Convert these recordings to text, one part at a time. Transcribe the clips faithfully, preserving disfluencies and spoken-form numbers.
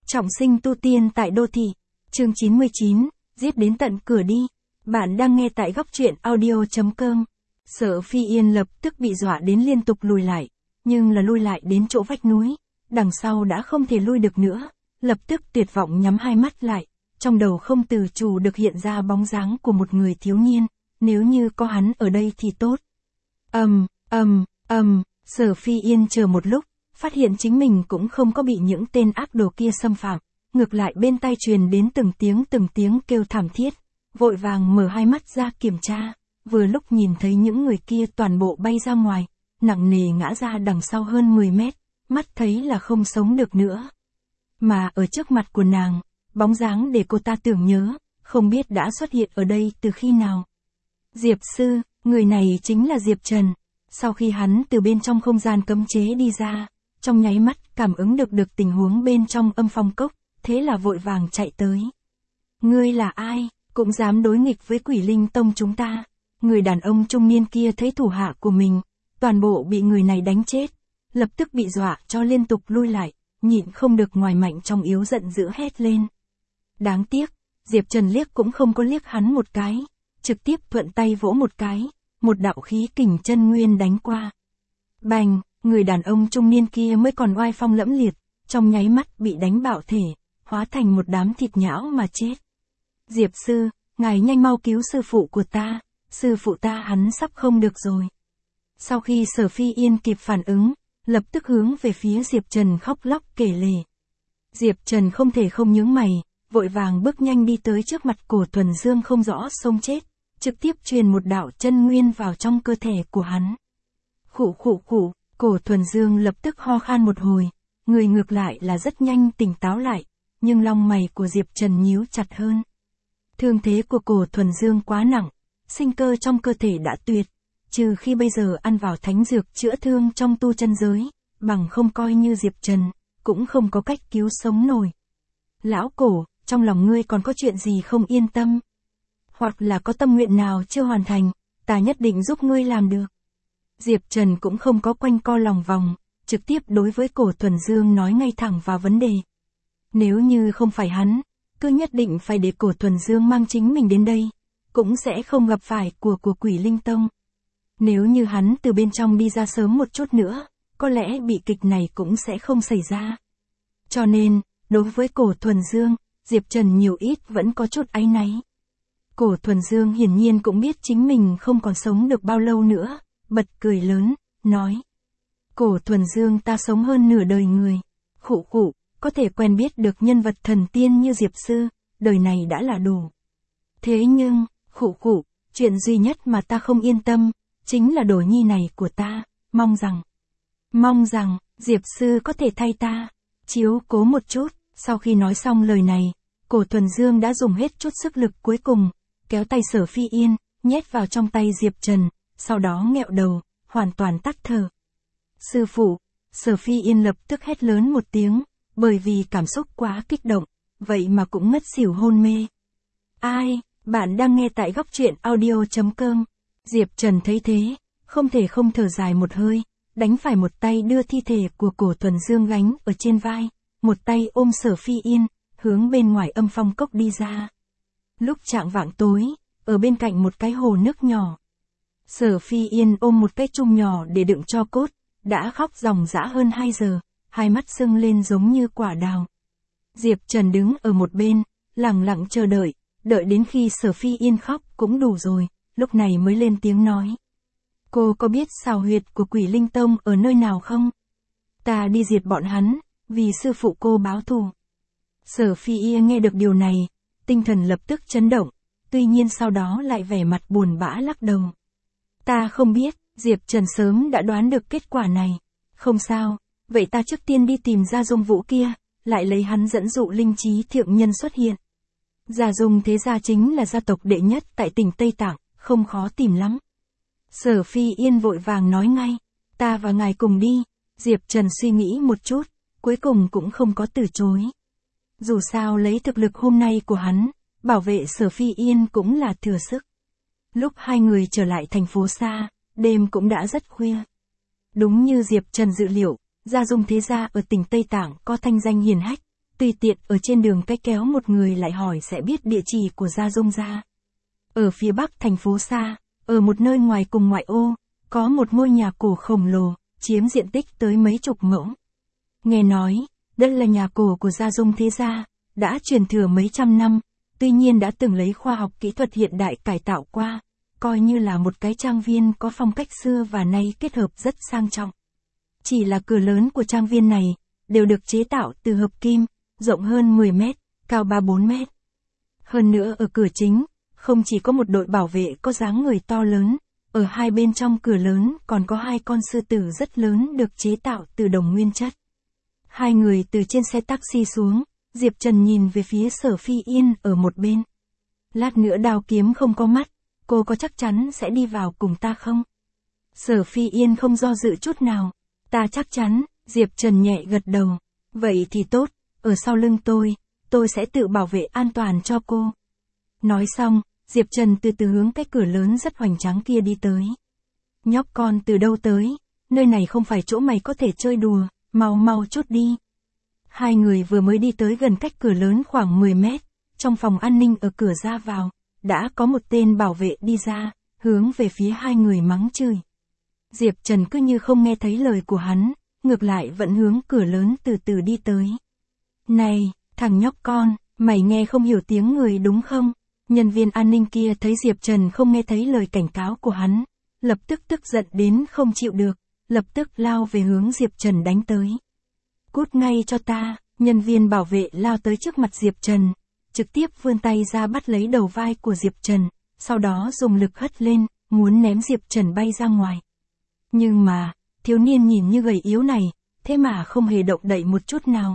Trọng sinh tu tiên tại đô thị. Chương chín mươi chín, giết đến tận cửa đi. Bạn đang nghe tại góc truyện audio chấm com. Sở Phi Yên lập tức bị dọa đến liên tục lùi lại, nhưng là lui lại đến chỗ vách núi, đằng sau đã không thể lui được nữa, lập tức tuyệt vọng nhắm hai mắt lại, trong đầu không tự chủ được hiện ra bóng dáng của một người thiếu niên, nếu như có hắn ở đây thì tốt. Ầm, ầm, ầm, Sở Phi Yên chờ một lúc, phát hiện chính mình cũng không có bị những tên ác đồ kia xâm phạm, ngược lại bên tai truyền đến từng tiếng từng tiếng kêu thảm thiết, vội vàng mở hai mắt ra kiểm tra, vừa lúc nhìn thấy những người kia toàn bộ bay ra ngoài, nặng nề ngã ra đằng sau hơn mười mét, mắt thấy là không sống được nữa. Mà ở trước mặt của nàng, bóng dáng để cô ta tưởng nhớ, không biết đã xuất hiện ở đây từ khi nào. Diệp Sư, người này chính là Diệp Trần. Sau khi hắn từ bên trong không gian cấm chế đi ra, trong nháy mắt cảm ứng được được tình huống bên trong âm phong cốc, thế là vội vàng chạy tới. Ngươi là ai, cũng dám đối nghịch với Quỷ Linh Tông chúng ta? Người đàn ông trung niên kia thấy thủ hạ của mình, toàn bộ bị người này đánh chết, lập tức bị dọa cho liên tục lui lại, nhịn không được ngoài mạnh trong yếu giận dữ hét lên. Đáng tiếc, Diệp Trần liếc cũng không có liếc hắn một cái, trực tiếp thuận tay vỗ một cái, một đạo khí kình chân nguyên đánh qua. Bành, người đàn ông trung niên kia mới còn oai phong lẫm liệt, trong nháy mắt bị đánh bạo thể, hóa thành một đám thịt nhão mà chết. Diệp Sư, ngài nhanh mau cứu sư phụ của ta, sư phụ ta hắn sắp không được rồi. Sau khi Sở Phi Yên kịp phản ứng, lập tức hướng về phía Diệp Trần khóc lóc kể lể. Diệp Trần không thể không nhướng mày, vội vàng bước nhanh đi tới trước mặt Cổ Thuần Dương không rõ sống chết, trực tiếp truyền một đạo chân nguyên vào trong cơ thể của hắn. Khụ khụ khụ, Cổ Thuần Dương lập tức ho khan một hồi, người ngược lại là rất nhanh tỉnh táo lại, nhưng lông mày của Diệp Trần nhíu chặt hơn. Thương thế của Cổ Thuần Dương quá nặng, sinh cơ trong cơ thể đã tuyệt, trừ khi bây giờ ăn vào thánh dược chữa thương trong tu chân giới, bằng không coi như Diệp Trần, cũng không có cách cứu sống nổi. Lão Cổ, trong lòng ngươi còn có chuyện gì không yên tâm? Hoặc là có tâm nguyện nào chưa hoàn thành, ta nhất định giúp ngươi làm được. Diệp Trần cũng không có quanh co lòng vòng, trực tiếp đối với Cổ Thuần Dương nói ngay thẳng vào vấn đề. Nếu như không phải hắn, cứ nhất định phải để Cổ Thuần Dương mang chính mình đến đây, cũng sẽ không gặp phải của của Quỷ Linh Tông. Nếu như hắn từ bên trong đi ra sớm một chút nữa, có lẽ bị kịch này cũng sẽ không xảy ra. Cho nên, đối với Cổ Thuần Dương, Diệp Trần nhiều ít vẫn có chút áy náy. Cổ Thuần Dương hiển nhiên cũng biết chính mình không còn sống được bao lâu nữa, bật cười lớn, nói. Cổ Thuần Dương ta sống hơn nửa đời người, khụ khụ, có thể quen biết được nhân vật thần tiên như Diệp Sư, đời này đã là đủ. Thế nhưng, khụ khụ, chuyện duy nhất mà ta không yên tâm, chính là đồ nhi này của ta, mong rằng, mong rằng, Diệp Sư có thể thay ta, chiếu cố một chút. Sau khi nói xong lời này, Cổ Thuần Dương đã dùng hết chút sức lực cuối cùng, kéo tay Sở Phi Yên, nhét vào trong tay Diệp Trần, sau đó nghẹo đầu, hoàn toàn tắt thở. Sư phụ, Sở Phi Yên lập tức hét lớn một tiếng, bởi vì cảm xúc quá kích động, vậy mà cũng ngất xỉu hôn mê. Ai, bạn đang nghe tại góc truyện audio chấm com. Diệp Trần thấy thế, không thể không thở dài một hơi, đánh phải một tay đưa thi thể của Cổ Thuần Dương gánh ở trên vai, một tay ôm Sở Phi Yên, hướng bên ngoài âm phong cốc đi ra. Lúc chạng vạng tối, ở bên cạnh một cái hồ nước nhỏ, Sở Phi Yên ôm một cái chung nhỏ để đựng tro cốt, đã khóc ròng rã hơn hai giờ, hai mắt sưng lên giống như quả đào. Diệp Trần đứng ở một bên, lặng lặng chờ đợi, đợi đến khi Sở Phi Yên khóc cũng đủ rồi, lúc này mới lên tiếng nói. Cô có biết xào huyệt của Quỷ Linh Tông ở nơi nào không? Ta đi diệt bọn hắn, vì sư phụ cô báo thù. Sở Phi Yên nghe được điều này, tinh thần lập tức chấn động, tuy nhiên sau đó lại vẻ mặt buồn bã lắc đầu. Ta không biết, Diệp Trần sớm đã đoán được kết quả này. Không sao, vậy ta trước tiên đi tìm Gia Dung Vũ kia, lại lấy hắn dẫn dụ linh trí thượng nhân xuất hiện. Gia Dung thế gia chính là gia tộc đệ nhất tại tỉnh Tây Tạng, không khó tìm lắm. Sở Phi Yên vội vàng nói ngay, ta và ngài cùng đi. Diệp Trần suy nghĩ một chút, cuối cùng cũng không có từ chối. Dù sao lấy thực lực hôm nay của hắn, bảo vệ Sở Phi Yên cũng là thừa sức. Lúc hai người trở lại thành phố xa, đêm cũng đã rất khuya. Đúng như Diệp Trần dự liệu, Gia Dung thế gia ở tỉnh Tây Tạng có thanh danh hiển hách, tùy tiện ở trên đường cái kéo một người lại hỏi sẽ biết địa chỉ của Gia Dung ra. Ở phía bắc thành phố xa, ở một nơi ngoài cùng ngoại ô, có một ngôi nhà cổ khổng lồ, chiếm diện tích tới mấy chục mẫu. Nghe nói, đây là nhà cổ của Gia Dung Thế Gia, đã truyền thừa mấy trăm năm, tuy nhiên đã từng lấy khoa học kỹ thuật hiện đại cải tạo qua, coi như là một cái trang viên có phong cách xưa và nay kết hợp rất sang trọng. Chỉ là cửa lớn của trang viên này, đều được chế tạo từ hợp kim, rộng hơn mười mét, cao ba bốn mét. Hơn nữa ở cửa chính, không chỉ có một đội bảo vệ có dáng người to lớn, ở hai bên trong cửa lớn còn có hai con sư tử rất lớn được chế tạo từ đồng nguyên chất. Hai người từ trên xe taxi xuống, Diệp Trần nhìn về phía Sở Phi Yên ở một bên. Lát nữa Đao Kiếm không có mắt, cô có chắc chắn sẽ đi vào cùng ta không? Sở Phi Yên không do dự chút nào. Ta chắc chắn, Diệp Trần nhẹ gật đầu. Vậy thì tốt, ở sau lưng tôi, tôi sẽ tự bảo vệ an toàn cho cô. Nói xong, Diệp Trần từ từ hướng cái cửa lớn rất hoành tráng kia đi tới. Nhóc con từ đâu tới, nơi này không phải chỗ mày có thể chơi đùa, mau mau chút đi. Hai người vừa mới đi tới gần cách cửa lớn khoảng mười mét, trong phòng an ninh ở cửa ra vào, đã có một tên bảo vệ đi ra, hướng về phía hai người mắng chửi. Diệp Trần cứ như không nghe thấy lời của hắn, ngược lại vẫn hướng cửa lớn từ từ đi tới. Này, thằng nhóc con, mày nghe không hiểu tiếng người đúng không? Nhân viên an ninh kia thấy Diệp Trần không nghe thấy lời cảnh cáo của hắn, lập tức tức giận đến không chịu được, lập tức lao về hướng Diệp Trần đánh tới. Cút ngay cho ta, nhân viên bảo vệ lao tới trước mặt Diệp Trần, trực tiếp vươn tay ra bắt lấy đầu vai của Diệp Trần, sau đó dùng lực hất lên, muốn ném Diệp Trần bay ra ngoài. Nhưng mà, thiếu niên nhìn như gầy yếu này, thế mà không hề động đậy một chút nào.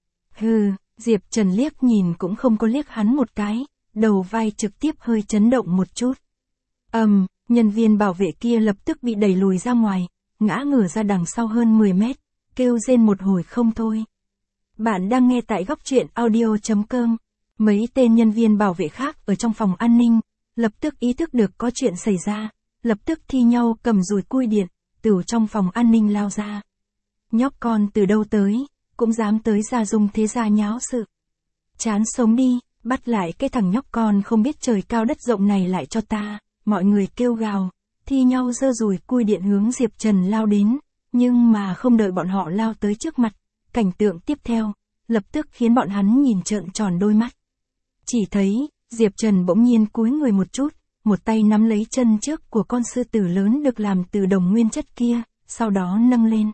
Hừ, Diệp Trần liếc nhìn cũng không có liếc hắn một cái, đầu vai trực tiếp hơi chấn động một chút. Ầm, um, nhân viên bảo vệ kia lập tức bị đẩy lùi ra ngoài, ngã ngửa ra đằng sau hơn mười mét, kêu rên một hồi không thôi. Bạn đang nghe tại góc truyện audio chấm com. Mấy tên nhân viên bảo vệ khác ở trong phòng an ninh, lập tức ý thức được có chuyện xảy ra, lập tức thi nhau cầm dùi cui điện, từ trong phòng an ninh lao ra. Nhóc con từ đâu tới, cũng dám tới Gia Dung Thế Gia nháo sự. Chán sống đi, bắt lại cái thằng nhóc con không biết trời cao đất rộng này lại cho ta, mọi người kêu gào, thi nhau giơ dùi cui điện hướng Diệp Trần lao đến, nhưng mà không đợi bọn họ lao tới trước mặt, cảnh tượng tiếp theo, lập tức khiến bọn hắn nhìn trợn tròn đôi mắt. Chỉ thấy, Diệp Trần bỗng nhiên cúi người một chút, một tay nắm lấy chân trước của con sư tử lớn được làm từ đồng nguyên chất kia, sau đó nâng lên.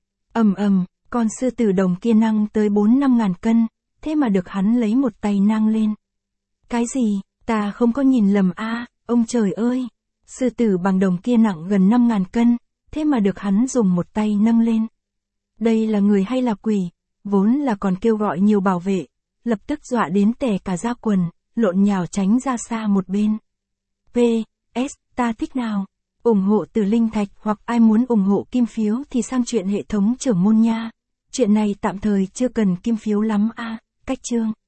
Ầm ầm, con sư tử đồng kia nặng tới bốn năm ngàn cân, thế mà được hắn lấy một tay nâng lên. Cái gì, ta không có nhìn lầm a, à, ông trời ơi, sư tử bằng đồng kia nặng gần năm ngàn cân, thế mà được hắn dùng một tay nâng lên. Đây là người hay là quỷ, vốn là còn kêu gọi nhiều bảo vệ, lập tức dọa đến tè cả da quần, lộn nhào tránh ra xa một bên. pê ét, ta thích nào? ủng hộ từ Linh Thạch hoặc ai muốn ủng hộ kim phiếu thì sang chuyện hệ thống trưởng môn nha. Chuyện này tạm thời chưa cần kim phiếu lắm a, à, cách chương.